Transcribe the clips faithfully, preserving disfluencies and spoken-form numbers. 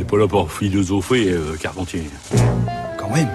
pas là pour philosopher, euh, Carpentier. Quand même.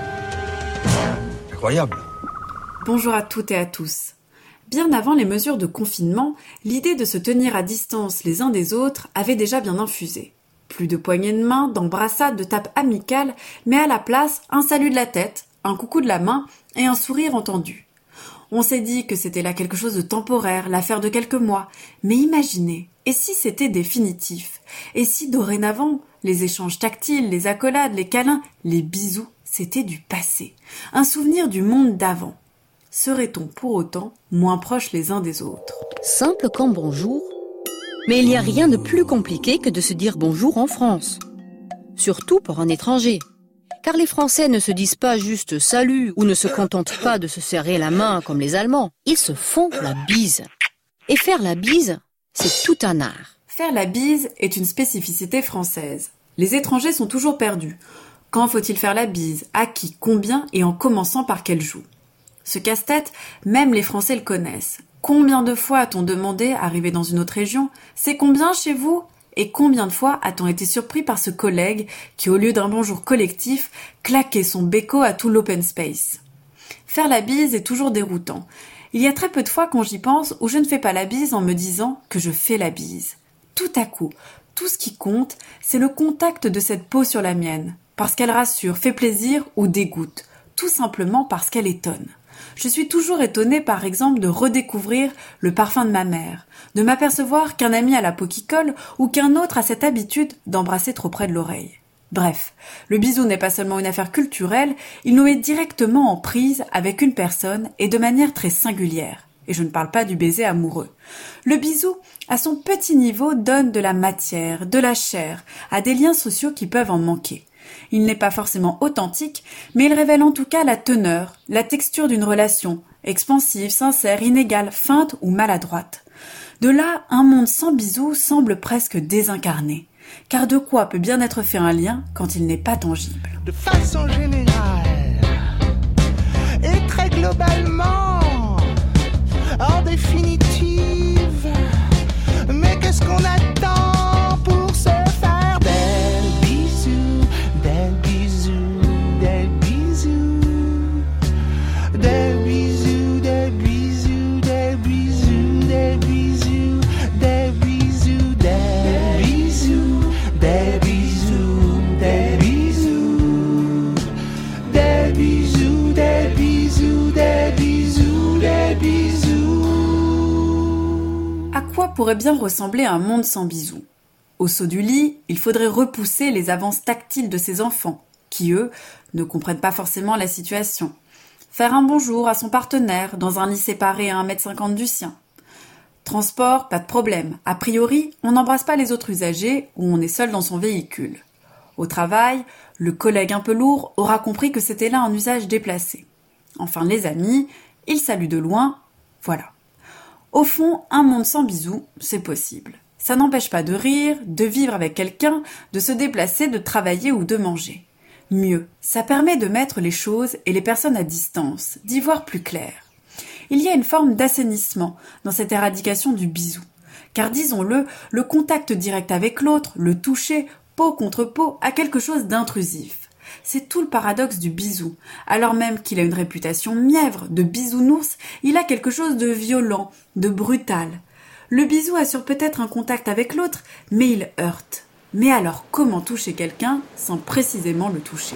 Incroyable. Bonjour à toutes et à tous. Bien avant les mesures de confinement, l'idée de se tenir à distance les uns des autres avait déjà bien infusé. Plus de poignées de main, d'embrassades, de tapes amicales, mais à la place, un salut de la tête, un coucou de la main et un sourire entendu. On s'est dit que c'était là quelque chose de temporaire, l'affaire de quelques mois. Mais imaginez, et si c'était définitif? Et si dorénavant, les échanges tactiles, les accolades, les câlins, les bisous, c'était du passé, un souvenir du monde d'avant? Serait-on pour autant moins proches les uns des autres? Simple comme bonjour, mais il n'y a rien de plus compliqué que de se dire bonjour en France. Surtout pour un étranger. Car les Français ne se disent pas juste salut ou ne se contentent pas de se serrer la main comme les Allemands. Ils se font la bise. Et faire la bise, c'est tout un art. Faire la bise est une spécificité française. Les étrangers sont toujours perdus. Quand faut-il faire la bise? À qui? Combien? Et en commençant par quel jour? Ce casse-tête, même les Français le connaissent. Combien de fois a-t-on demandé, arrivé dans une autre région, « C'est combien chez vous ?» Et combien de fois a-t-on été surpris par ce collègue qui, au lieu d'un bonjour collectif, claquait son béco à tout l'open space? Faire la bise est toujours déroutant. Il y a très peu de fois quand j'y pense où je ne fais pas la bise en me disant que je fais la bise. Tout à coup, tout ce qui compte, c'est le contact de cette peau sur la mienne, parce qu'elle rassure, fait plaisir ou dégoûte, tout simplement parce qu'elle étonne. Je suis toujours étonnée, par exemple, de redécouvrir le parfum de ma mère, de m'apercevoir qu'un ami a la peau qui colle ou qu'un autre a cette habitude d'embrasser trop près de l'oreille. Bref, le bisou n'est pas seulement une affaire culturelle, il nous met directement en prise avec une personne et de manière très singulière. Et je ne parle pas du baiser amoureux. Le bisou, à son petit niveau, donne de la matière, de la chair, à des liens sociaux qui peuvent en manquer. Il n'est pas forcément authentique, mais il révèle en tout cas la teneur, la texture d'une relation, expansive, sincère, inégale, feinte ou maladroite. De là, un monde sans bisous semble presque désincarné. Car de quoi peut bien être fait un lien quand il n'est pas tangible? De façon générale, et très globalement, en définitive, mais qu'est-ce qu'on attend pour se faire des bisous, des bisous, des bisous, des bisous, des bisous, des bisous, des bisous, des bisous, des bisous, des bisous, des bisous, des bisous, des bisous, des bisous, des bisous. À quoi pourrait bien ressembler un monde sans bisous? Au saut du lit, il faudrait repousser les avances tactiles de ses enfants, qui, eux, ne comprennent pas forcément la situation. Faire un bonjour à son partenaire dans un lit séparé à un mètre cinquante du sien. Transport, pas de problème. A priori, on n'embrasse pas les autres usagers ou on est seul dans son véhicule. Au travail, le collègue un peu lourd aura compris que c'était là un usage déplacé. Enfin, les amis, ils saluent de loin, voilà. Au fond, un monde sans bisous, c'est possible. Ça n'empêche pas de rire, de vivre avec quelqu'un, de se déplacer, de travailler ou de manger. Mieux, ça permet de mettre les choses et les personnes à distance, d'y voir plus clair. Il y a une forme d'assainissement dans cette éradication du bisou. Car disons-le, le contact direct avec l'autre, le toucher, peau contre peau, a quelque chose d'intrusif. C'est tout le paradoxe du bisou. Alors même qu'il a une réputation mièvre, de bisounours, il a quelque chose de violent, de brutal. Le bisou assure peut-être un contact avec l'autre, mais il heurte. Mais alors, comment toucher quelqu'un sans précisément le toucher?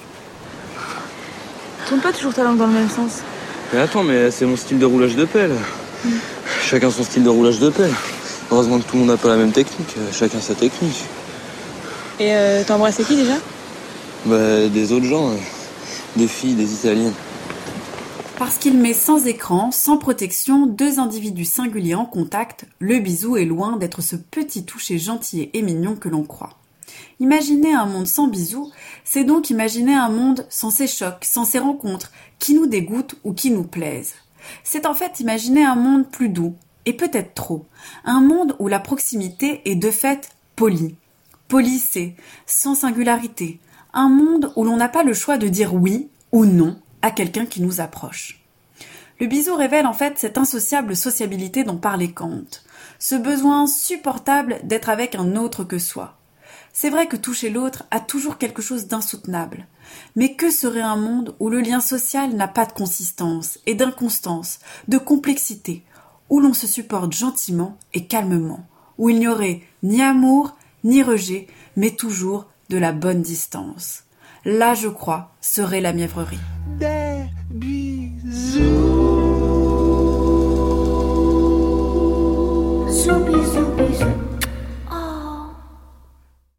Tourne pas toujours ta langue dans le même sens. Mais attends, mais c'est mon style de roulage de pelle. Mmh. Chacun son style de roulage de pelle. Heureusement que tout le monde n'a pas la même technique. Chacun sa technique. Et euh, t'as embrassé qui déjà? Bah, des autres gens. Euh, des filles, des Italiennes. Parce qu'il met sans écran, sans protection, deux individus singuliers en contact, le bisou est loin d'être ce petit toucher gentil et mignon que l'on croit. Imaginer un monde sans bisous, c'est donc imaginer un monde sans ces chocs, sans ces rencontres, qui nous dégoûtent ou qui nous plaisent. C'est en fait imaginer un monde plus doux, et peut-être trop. Un monde où la proximité est de fait polie, polissée, sans singularité. Un monde où l'on n'a pas le choix de dire oui ou non à quelqu'un qui nous approche. Le bisou révèle en fait cette insociable sociabilité dont parlait Kant, ce besoin insupportable d'être avec un autre que soi. C'est vrai que toucher l'autre a toujours quelque chose d'insoutenable. Mais que serait un monde où le lien social n'a pas de consistance et d'inconstance, de complexité, où l'on se supporte gentiment et calmement, où il n'y aurait ni amour, ni rejet, mais toujours de la bonne distance. Là, je crois, serait la mièvrerie.